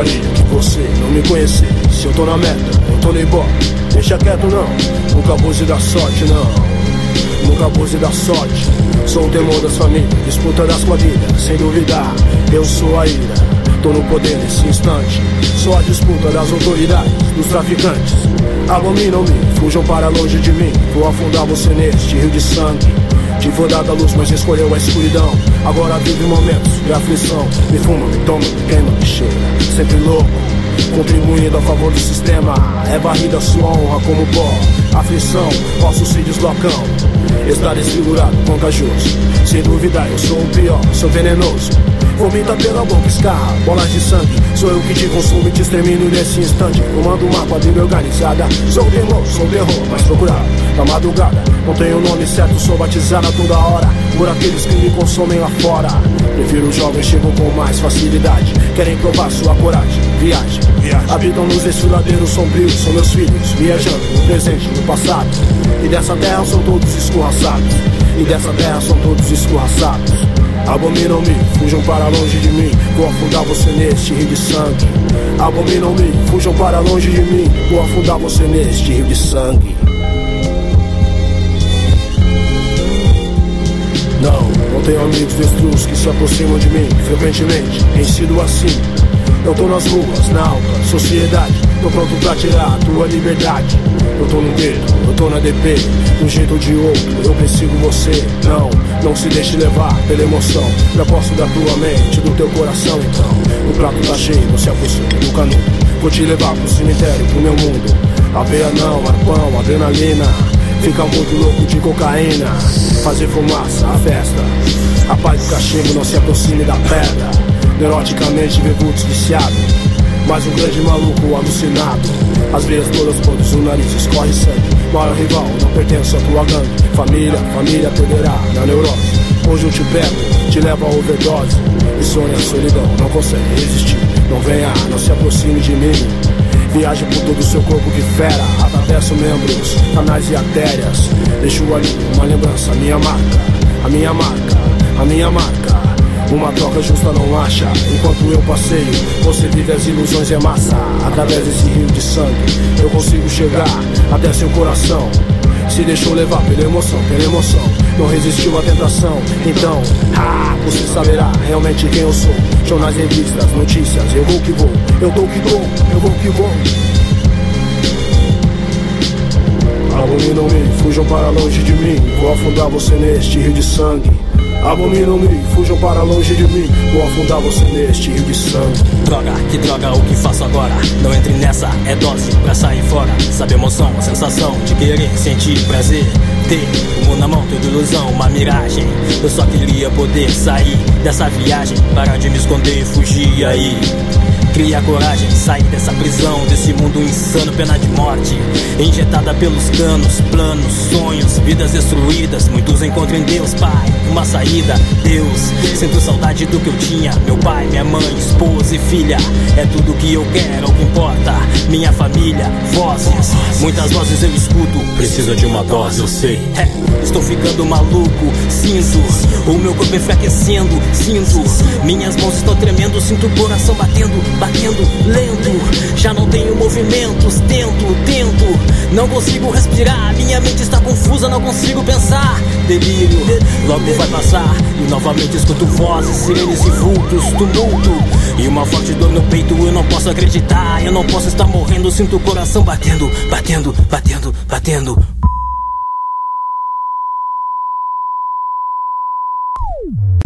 gostaria que você não me conhecesse. Se eu tô na meta, eu tô no ibope. Deixa quieto não, nunca abuse da sorte não, nunca abuse da sorte. Sou o temor das famílias, disputa das quadrilhas. Sem duvidar, eu sou a ira, tô no poder nesse instante. Sou a disputa das autoridades, dos traficantes. Abominam-me, fujam para longe de mim. Vou afundar você neste rio de sangue. Te foi dada a luz, mas escolheu a escuridão. Agora vive momentos de aflição. Me fuma, me toma, me queima, me cheira. Sempre louco, contribuindo a favor do sistema. É varrida sua honra como pó. Aflição, ossos se deslocam. Está desfigurado, contagioso. Sem dúvida eu sou o pior, sou venenoso. Vomita pela boca, escarra, bolas de sangue. Sou eu que te consumo e te extermino nesse instante. Comando uma quadrilha organizada. Sou o temor, sou o terror, mais procurado na madrugada. Não tenho o nome certo, sou batizado a toda hora por aqueles que me consomem lá fora. Prefiro os jovens, chegam com mais facilidade. Querem provar sua coragem, viagem. Habitam nos desfiladeiros sombrios, são meus filhos, viajando no presente e no passado. E dessa terra são todos escorraçados. E dessa terra são todos escorraçados. Abominam-me, fujam para longe de mim. Vou afundar você neste rio de sangue. Abominam-me, fujam para longe de mim. Vou afundar você neste rio de sangue. Não tenho amigos destrus que se aproximam de mim frequentemente. Tem sido assim. Eu tô nas ruas, na alta sociedade. Tô pronto pra tirar a tua liberdade. Eu tô no gueto, eu tô na DP. De um jeito ou de outro, eu persigo você. Não se deixe levar pela emoção. Já posso da tua mente, do teu coração. Então, o prato tá cheio, não se aproxima do canudo. Vou te levar pro cemitério, pro meu mundo. Aveia não, arpão, adrenalina. Fica muito louco de cocaína. Fazer fumaça, a festa. A paz do cachimbo, não se aproxime da pedra. Neuroticamente vevutos viciado. Mas um grande maluco alucinado. As veias todas podres, o nariz escorre sangue. Maior rival, não pertenço à tua gangue. Família perderá na neurose. Hoje eu te pego, te levo a overdose. E sonha a solidão, não consegue resistir. Não venha, não se aproxime de mim. Viaja por todo o seu corpo que fera. Atravesso membros, canais e artérias. Deixo ali uma lembrança, a minha marca. A minha marca, a minha marca. Uma troca justa não acha. Enquanto eu passeio, você vive as ilusões e é massa. Através desse rio de sangue, eu consigo chegar até seu coração. Se deixou levar pela emoção, não resistiu à tentação. Então, você saberá realmente quem eu sou. Jornais, revistas, notícias, eu vou que vou. Eu dou que dou, eu vou que vou. Abominam-me, fujam para longe de mim. Vou afundar você neste rio de sangue. Abominam-me, fujam para longe de mim. Vou afundar você neste rio de sangue. Droga, que droga, o que faço agora? Não entre nessa, é dose pra sair fora. Sabe a emoção, a sensação de querer sentir prazer. Ter o mundo na mão, tudo ilusão, uma miragem. Eu só queria poder sair dessa viagem. Parar de me esconder e fugir aí. Cria coragem, sair dessa prisão, desse mundo insano, pena de morte. Injetada pelos canos, planos, sonhos, vidas destruídas. Muitos encontram em Deus, Pai, uma saída. Deus, sinto saudade do que eu tinha. Meu pai, minha mãe, esposa e filha. É tudo que eu quero, é o que importa. Minha família, vozes, muitas vozes eu escuto. Preciso de uma dose, eu sei. Estou ficando maluco, sinto o meu corpo enfraquecendo, sinto minhas mãos estão tremendo, sinto o coração batendo lento. Já não tenho movimentos, tento, não consigo respirar. Minha mente está confusa, não consigo pensar. Delírio, logo vai passar. E novamente escuto vozes, sirenes e vultos, tumulto. E uma forte dor no peito, eu não posso acreditar. Eu não posso estar morrendo, sinto o coração batendo.